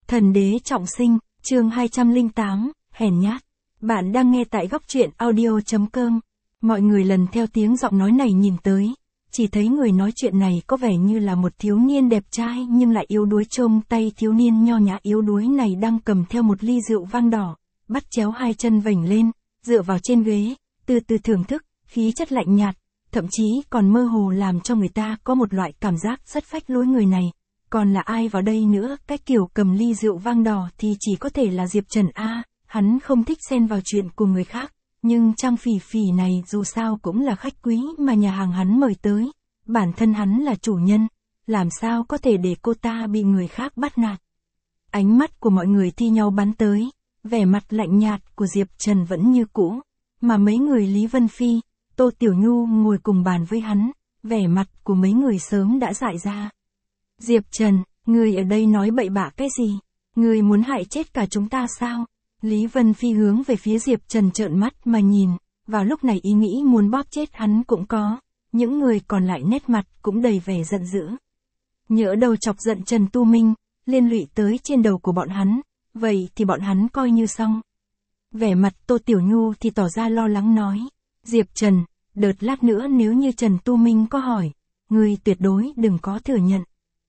Thần đế trọng sinh, chương 208, hèn nhát. Bạn đang nghe tại góc truyện audio.com. Mọi người lần theo tiếng giọng nói này nhìn tới, chỉ thấy người nói chuyện này có vẻ như là một thiếu niên đẹp trai nhưng lại yếu đuối, trông tay thiếu niên nho nhã yếu đuối này đang cầm theo một ly rượu vang đỏ, bắt chéo hai chân vểnh lên, dựa vào trên ghế, từ từ thưởng thức, khí chất lạnh nhạt, thậm chí còn mơ hồ làm cho người ta có một loại cảm giác rất phách lối. Người này còn là ai vào đây nữa? Cái kiểu cầm ly rượu vang đỏ thì chỉ có thể là Diệp Trần a. Hắn không thích xen vào chuyện của người khác, nhưng Trang Phỉ Phỉ này dù sao cũng là khách quý mà nhà hàng hắn mời tới, bản thân hắn là chủ nhân, làm sao có thể để cô ta bị người khác bắt nạt. Ánh mắt của mọi người thi nhau bắn tới, vẻ mặt lạnh nhạt của Diệp Trần vẫn như cũ, mà mấy người Lý Vân Phi, Tô Tiểu Nhu ngồi cùng bàn với hắn, vẻ mặt của mấy người sớm đã dại ra. Diệp Trần, ngươi ở đây nói bậy bạ cái gì? Ngươi muốn hại chết cả chúng ta sao? Lý Vân Phi hướng về phía Diệp Trần trợn mắt mà nhìn, vào lúc này ý nghĩ muốn bóp chết hắn cũng có, những người còn lại nét mặt cũng đầy vẻ giận dữ. Nhỡ đầu chọc giận Trần Tu Minh, liên lụy tới trên đầu của bọn hắn, vậy thì bọn hắn coi như xong. Vẻ mặt Tô Tiểu Nhu thì tỏ ra lo lắng nói, Diệp Trần, đợt lát nữa nếu như Trần Tu Minh có hỏi, ngươi tuyệt đối đừng có thừa nhận.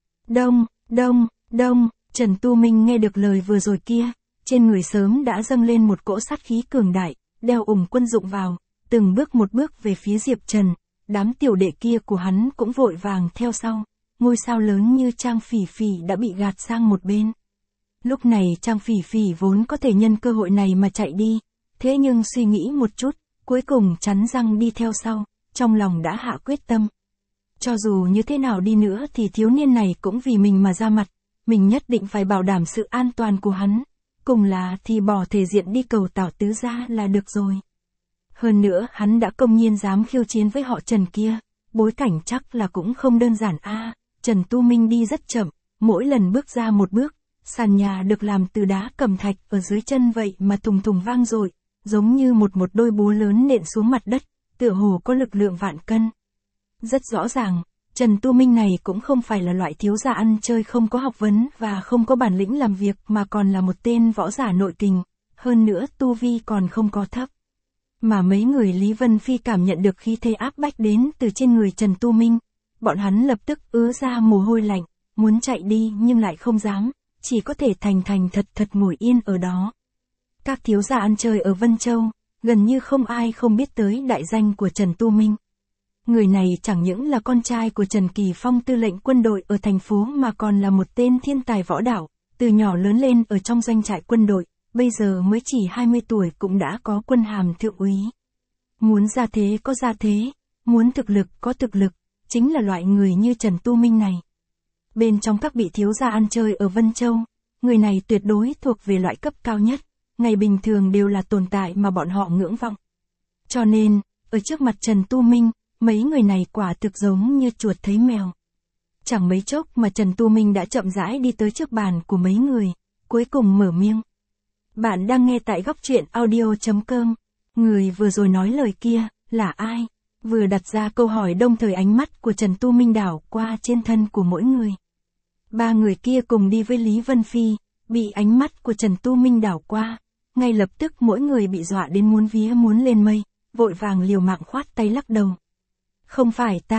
Đông, Trần Tu Minh nghe được lời vừa rồi kia, trên người sớm đã dâng lên một cỗ sát khí cường đại, đeo quân dụng vào, từng bước một bước về phía Diệp Trần, đám tiểu đệ kia của hắn cũng vội vàng theo sau, ngôi sao lớn như Trang Phỉ Phỉ đã bị gạt sang một bên. Lúc này Trang Phỉ Phỉ vốn có thể nhân cơ hội này mà chạy đi, thế nhưng suy nghĩ một chút, cuối cùng cắn răng đi theo sau, trong lòng đã hạ quyết tâm. Cho dù như thế nào đi nữa thì thiếu niên này cũng vì mình mà ra mặt, mình nhất định phải bảo đảm sự an toàn của hắn, cùng là thì bỏ thể diện đi cầu Tào tứ gia là được rồi. Hơn nữa hắn đã công nhiên dám khiêu chiến với họ Trần kia, bối cảnh chắc là cũng không đơn giản a. Trần Tu Minh đi rất chậm, mỗi lần bước ra một bước, sàn nhà được làm từ đá cẩm thạch ở dưới chân vậy mà thùng thùng vang dội, giống như một đôi búa lớn nện xuống mặt đất, tựa hồ có lực lượng vạn cân. Rất rõ ràng, Trần Tu Minh này cũng không phải là loại thiếu gia ăn chơi không có học vấn và không có bản lĩnh làm việc mà còn là một tên võ giả nội kình, hơn nữa tu vi còn không có thấp. Mà mấy người Lý Vân Phi cảm nhận được khí thế áp bách đến từ trên người Trần Tu Minh, bọn hắn lập tức ứa ra mồ hôi lạnh, muốn chạy đi nhưng lại không dám, chỉ có thể thành thật ngồi yên ở đó. Các thiếu gia ăn chơi ở Vân Châu, gần như không ai không biết tới đại danh của Trần Tu Minh. Người này chẳng những là con trai của Trần Kỳ Phong tư lệnh quân đội ở thành phố mà còn là một tên thiên tài võ đạo, từ nhỏ lớn lên ở trong doanh trại quân đội, bây giờ mới chỉ 20 tuổi cũng đã có quân hàm thượng úy. Muốn ra thế có ra thế, muốn thực lực có thực lực, chính là loại người như Trần Tu Minh này. Bên trong các vị thiếu gia ăn chơi ở Vân Châu, người này tuyệt đối thuộc về loại cấp cao nhất, ngày bình thường đều là tồn tại mà bọn họ ngưỡng vọng. Cho nên, ở trước mặt Trần Tu Minh, mấy người này quả thực giống như chuột thấy mèo. Chẳng mấy chốc mà Trần Tu Minh đã chậm rãi đi tới trước bàn của mấy người, cuối cùng mở miệng. Bạn đang nghe tại góc truyện audio.com. Người vừa rồi nói lời kia, là ai? Vừa đặt ra câu hỏi đồng thời ánh mắt của Trần Tu Minh đảo qua trên thân của mỗi người. Ba người kia cùng đi với Lý Vân Phi, bị ánh mắt của Trần Tu Minh đảo qua, ngay lập tức mỗi người bị dọa đến muốn vía muốn lên mây, vội vàng liều mạng khoát tay lắc đầu. Không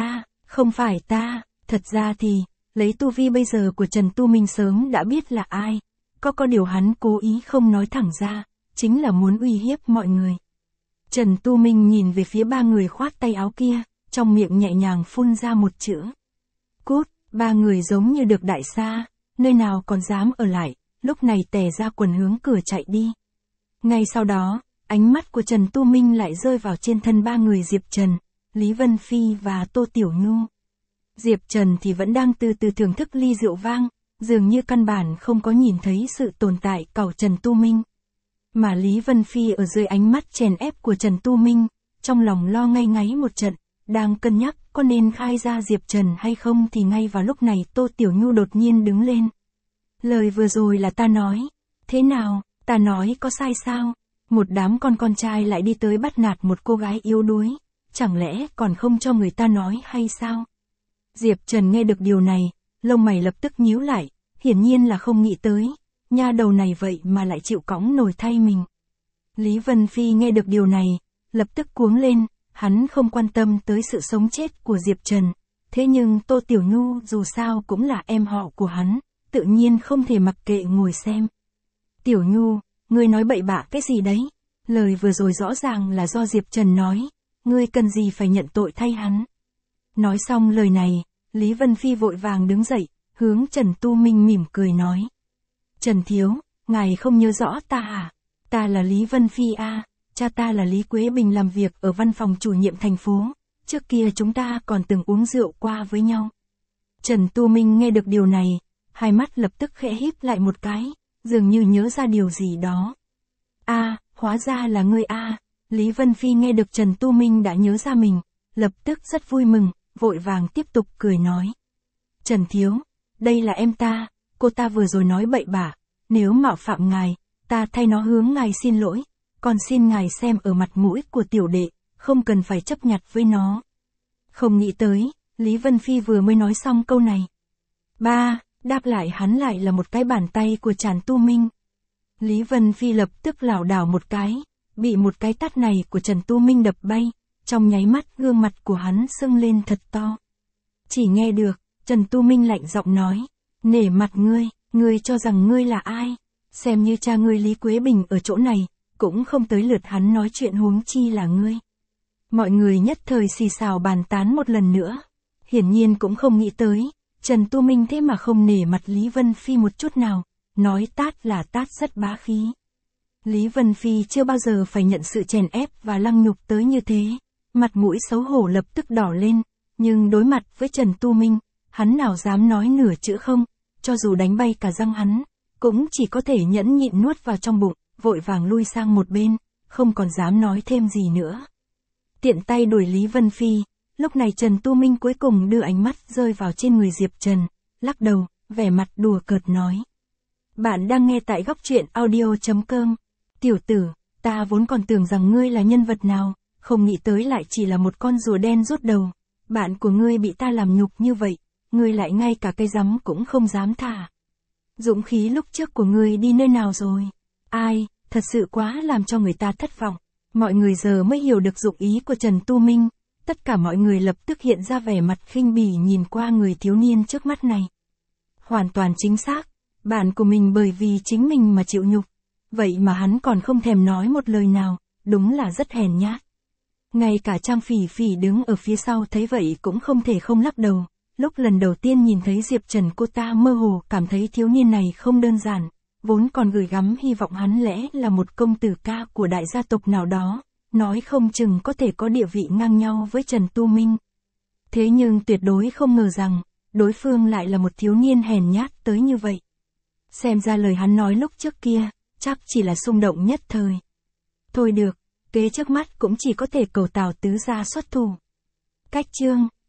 phải ta, thật ra thì, lấy tu vi bây giờ của Trần Tu Minh sớm đã biết là ai, có điều hắn cố ý không nói thẳng ra, chính là muốn uy hiếp mọi người. Trần Tu Minh nhìn về phía ba người khoát tay áo kia, trong miệng nhẹ nhàng phun ra một chữ. Cút, ba người giống như được đại xa, nơi nào còn dám ở lại, lúc này tè ra quần hướng cửa chạy đi. Ngay sau đó, ánh mắt của Trần Tu Minh lại rơi vào trên thân ba người Diệp Trần, Lý Vân Phi và Tô Tiểu Nhu. Diệp Trần thì vẫn đang từ từ thưởng thức ly rượu vang, dường như căn bản không có nhìn thấy sự tồn tại của Trần Tu Minh. Mà Lý Vân Phi ở dưới ánh mắt chèn ép của Trần Tu Minh, trong lòng lo ngay ngáy một trận, đang cân nhắc có nên khai ra Diệp Trần hay không thì ngay vào lúc này Tô Tiểu Nhu đột nhiên đứng lên. Lời vừa rồi là ta nói, thế nào, ta nói có sai sao? Một đám con trai lại đi tới bắt nạt một cô gái yếu đuối, chẳng lẽ còn không cho người ta nói hay sao? Diệp Trần nghe được điều này, lông mày lập tức nhíu lại, hiển nhiên là không nghĩ tới, nha đầu này vậy mà lại chịu cõng nổi thay mình. Lý Vân Phi nghe được điều này, lập tức cuống lên, hắn không quan tâm tới sự sống chết của Diệp Trần. Thế nhưng Tô Tiểu Nhu dù sao cũng là em họ của hắn, tự nhiên không thể mặc kệ ngồi xem. Tiểu Nhu, ngươi nói bậy bạ cái gì đấy? Lời vừa rồi rõ ràng là do Diệp Trần nói, ngươi cần gì phải nhận tội thay hắn. Nói xong lời này, Lý Vân Phi vội vàng đứng dậy, hướng Trần Tu Minh mỉm cười nói. Trần Thiếu, ngài không nhớ rõ ta hả? Ta là Lý Vân Phi a, cha ta là Lý Quế Bình làm việc ở văn phòng chủ nhiệm thành phố, trước kia chúng ta còn từng uống rượu qua với nhau. Trần Tu Minh nghe được điều này, hai mắt lập tức khẽ híp lại một cái, dường như nhớ ra điều gì đó. A, hóa ra là ngươi a. Lý Vân Phi nghe được Trần Tu Minh đã nhớ ra mình, lập tức rất vui mừng, vội vàng tiếp tục cười nói. Trần Thiếu, đây là em ta, cô ta vừa rồi nói bậy bạ, nếu mạo phạm ngài, ta thay nó hướng ngài xin lỗi, còn xin ngài xem ở mặt mũi của tiểu đệ, không cần phải chấp nhặt với nó. Không nghĩ tới, Lý Vân Phi vừa mới nói xong câu này. Ba, đáp lại hắn lại là một cái bàn tay của Trần Tu Minh. Lý Vân Phi lập tức lảo đảo một cái, bị một cái tát này của Trần Tu Minh đập bay, trong nháy mắt gương mặt của hắn sưng lên thật to. Chỉ nghe được, Trần Tu Minh lạnh giọng nói, nể mặt ngươi cho rằng ngươi là ai? Xem như cha ngươi Lý Quế Bình ở chỗ này, cũng không tới lượt hắn nói chuyện huống chi là ngươi. Mọi người nhất thời xì xào bàn tán một lần nữa. Hiển nhiên cũng không nghĩ tới, Trần Tu Minh thế mà không nể mặt Lý Vân Phi một chút nào, nói tát là tát rất bá khí. Lý Vân Phi chưa bao giờ phải nhận sự chèn ép và lăng nhục tới như thế, mặt mũi xấu hổ lập tức đỏ lên, nhưng đối mặt với Trần Tu Minh, hắn nào dám nói nửa chữ không, cho dù đánh bay cả răng hắn, cũng chỉ có thể nhẫn nhịn nuốt vào trong bụng, vội vàng lui sang một bên, không còn dám nói thêm gì nữa. Tiện tay đuổi Lý Vân Phi, lúc này Trần Tu Minh cuối cùng đưa ánh mắt rơi vào trên người Diệp Trần, lắc đầu, vẻ mặt đùa cợt nói. Bạn đang nghe tại góc truyện audio.com. Tiểu tử, ta vốn còn tưởng rằng ngươi là nhân vật nào, không nghĩ tới lại chỉ là một con rùa đen rút đầu. Bạn của ngươi bị ta làm nhục như vậy, ngươi lại ngay cả cây rắm cũng không dám thả. Dũng khí lúc trước của ngươi đi nơi nào rồi? Ai, thật sự quá làm cho người ta thất vọng. Mọi người giờ mới hiểu được dụng ý của Trần Tu Minh, tất cả mọi người lập tức hiện ra vẻ mặt khinh bỉ nhìn qua người thiếu niên trước mắt này. Hoàn toàn chính xác, bạn của mình bởi vì chính mình mà chịu nhục, vậy mà hắn còn không thèm nói một lời nào, đúng là rất hèn nhát. Ngay cả Trang Phỉ Phỉ đứng ở phía sau thấy vậy cũng không thể không lắc đầu, lúc lần đầu tiên nhìn thấy Diệp Trần cô ta mơ hồ cảm thấy thiếu niên này không đơn giản, vốn còn gửi gắm hy vọng hắn lẽ là một công tử ca của đại gia tộc nào đó, nói không chừng có thể có địa vị ngang nhau với Trần Tu Minh. Thế nhưng tuyệt đối không ngờ rằng, đối phương lại là một thiếu niên hèn nhát tới như vậy. Xem ra lời hắn nói lúc trước kia, chắc chỉ là xung động nhất thời. Thôi được, kế trước mắt cũng chỉ có thể cầu Tào tứ gia xuất thủ. Cách chương